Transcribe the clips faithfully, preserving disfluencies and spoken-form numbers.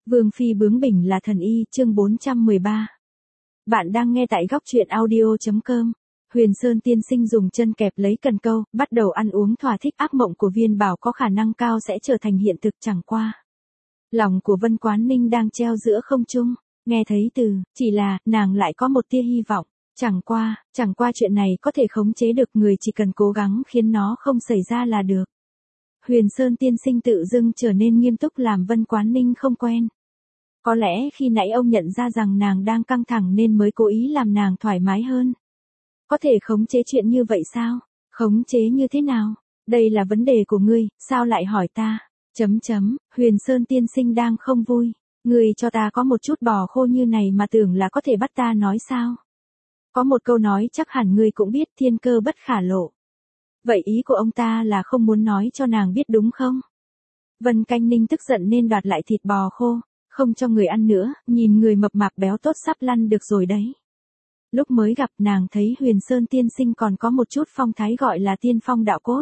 Vương phi bướng bỉnh là thần y, chương bốn trăm mười ba. Bạn đang nghe tại góc truyện audio chấm com. Huyền Sơn tiên sinh dùng chân kẹp lấy cần câu, bắt đầu ăn uống thỏa thích. Ác mộng của Viên Bảo có khả năng cao sẽ trở thành hiện thực. Chẳng qua lòng của Vân Quán Ninh đang treo giữa không trung, nghe thấy từ, chỉ là, nàng lại có một tia hy vọng. Chẳng qua, chẳng qua chuyện này có thể khống chế được, người chỉ cần cố gắng khiến nó không xảy ra là được. Huyền Sơn tiên sinh tự dưng trở nên nghiêm túc làm Vân Quán Ninh không quen. Có lẽ khi nãy ông nhận ra rằng nàng đang căng thẳng nên mới cố ý làm nàng thoải mái hơn. Có thể khống chế chuyện như vậy sao? Khống chế như thế nào? Đây là vấn đề của ngươi, sao lại hỏi ta? Chấm chấm, Huyền Sơn tiên sinh đang không vui. Ngươi cho ta có một chút bò khô như này mà tưởng là có thể bắt ta nói sao? Có một câu nói chắc hẳn ngươi cũng biết, thiên cơ bất khả lộ. Vậy ý của ông ta là không muốn nói cho nàng biết đúng không? Vân Canh Ninh tức giận nên đoạt lại thịt bò khô, không cho người ăn nữa, nhìn người mập mạp béo tốt sắp lăn được rồi đấy. Lúc mới gặp nàng thấy Huyền Sơn tiên sinh còn có một chút phong thái gọi là tiên phong đạo cốt.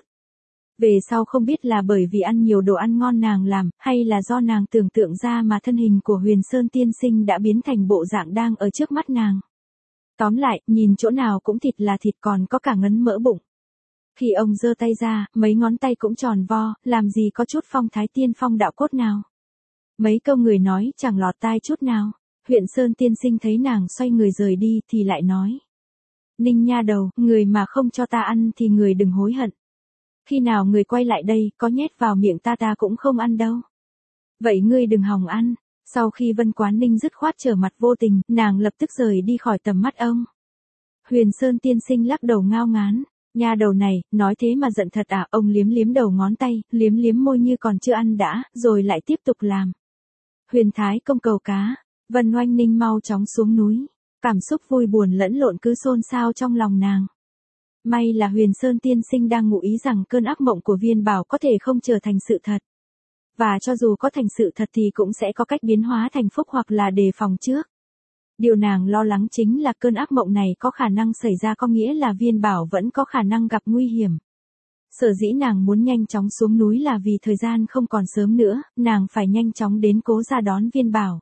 Về sau không biết là bởi vì ăn nhiều đồ ăn ngon nàng làm, hay là do nàng tưởng tượng ra mà thân hình của Huyền Sơn tiên sinh đã biến thành bộ dạng đang ở trước mắt nàng. Tóm lại, nhìn chỗ nào cũng thịt là thịt, còn có cả ngấn mỡ bụng. Khi ông giơ tay ra, mấy ngón tay cũng tròn vo, làm gì có chút phong thái tiên phong đạo cốt nào. Mấy câu người nói chẳng lọt tai chút nào. Huyền Sơn tiên sinh thấy nàng xoay người rời đi thì lại nói. Ninh nha đầu, người mà không cho ta ăn thì người đừng hối hận. Khi nào người quay lại đây, có nhét vào miệng ta ta cũng không ăn đâu. Vậy ngươi đừng hòng ăn. Sau khi Vân Quán Ninh dứt khoát trở mặt vô tình, nàng lập tức rời đi khỏi tầm mắt ông. Huyền Sơn tiên sinh lắc đầu ngao ngán. Nha đầu này, nói thế mà giận thật à? Ông liếm liếm đầu ngón tay, liếm liếm môi như còn chưa ăn đã, rồi lại tiếp tục làm. Huyền Thái công cầu cá. Vân Oanh Ninh mau chóng xuống núi. Cảm xúc vui buồn lẫn lộn cứ xôn xao trong lòng nàng. May là Huyền Sơn tiên sinh đang ngụ ý rằng cơn ác mộng của Viên Bảo có thể không trở thành sự thật. Và cho dù có thành sự thật thì cũng sẽ có cách biến hóa thành phúc hoặc là đề phòng trước. Điều nàng lo lắng chính là cơn ác mộng này có khả năng xảy ra, có nghĩa là Viên Bảo vẫn có khả năng gặp nguy hiểm. Sở dĩ nàng muốn nhanh chóng xuống núi là vì thời gian không còn sớm nữa, nàng phải nhanh chóng đến Cố ra đón Viên Bảo.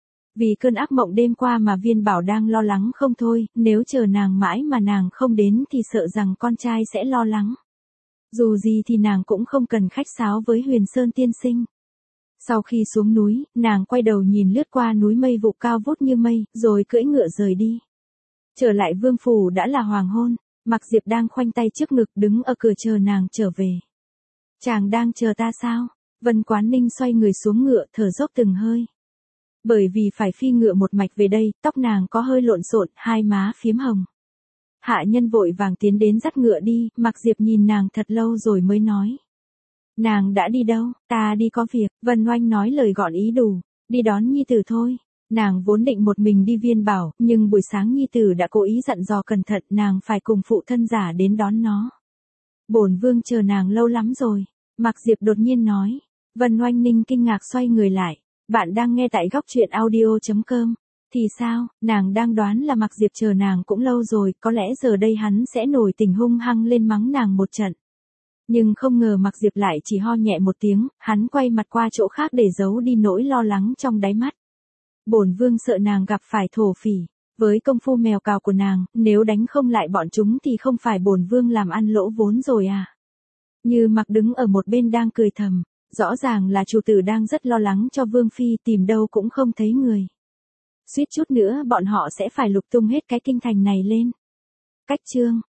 Vì cơn ác mộng đêm qua mà Viên Bảo đang lo lắng không thôi, nếu chờ nàng mãi mà nàng không đến thì sợ rằng con trai sẽ lo lắng. Dù gì thì nàng cũng không cần khách sáo với Huyền Sơn tiên sinh. Sau khi xuống núi, nàng quay đầu nhìn lướt qua núi mây vụ cao vút như mây, rồi cưỡi ngựa rời đi. Trở lại vương phủ đã là hoàng hôn, Mạc Diệp đang khoanh tay trước ngực đứng ở cửa chờ nàng trở về. Chàng đang chờ ta sao? Vân Quán Ninh xoay người xuống ngựa, thở dốc từng hơi. Bởi vì phải phi ngựa một mạch về đây, tóc nàng có hơi lộn xộn, hai má phím hồng. Hạ nhân vội vàng tiến đến dắt ngựa đi, Mạc Diệp nhìn nàng thật lâu rồi mới nói. Nàng đã đi đâu? Ta đi có việc. Vân Oanh nói lời gọn ý đủ, đi đón nhi tử thôi. Nàng vốn định một mình đi Viên Bảo, nhưng buổi sáng nhi tử đã cố ý dặn dò cẩn thận, nàng phải cùng phụ thân giả đến đón nó. Bổn vương chờ nàng lâu lắm rồi, Mạc Diệp đột nhiên nói. Vân Oanh Ninh kinh ngạc xoay người lại. Bạn đang nghe tại góc truyện audio chấm com. Thì sao, nàng đang đoán là Mạc Diệp chờ nàng cũng lâu rồi, có lẽ giờ đây hắn sẽ nổi tình hung hăng lên mắng nàng một trận. Nhưng không ngờ Mạc Diệp lại chỉ ho nhẹ một tiếng, hắn quay mặt qua chỗ khác để giấu đi nỗi lo lắng trong đáy mắt. Bổn vương sợ nàng gặp phải thổ phỉ, với công phu mèo cào của nàng, nếu đánh không lại bọn chúng thì không phải bổn vương làm ăn lỗ vốn rồi à. Như Mạc đứng ở một bên đang cười thầm, rõ ràng là chủ tử đang rất lo lắng cho vương phi, tìm đâu cũng không thấy người. Suýt chút nữa bọn họ sẽ phải lục tung hết cái kinh thành này lên. Cách chương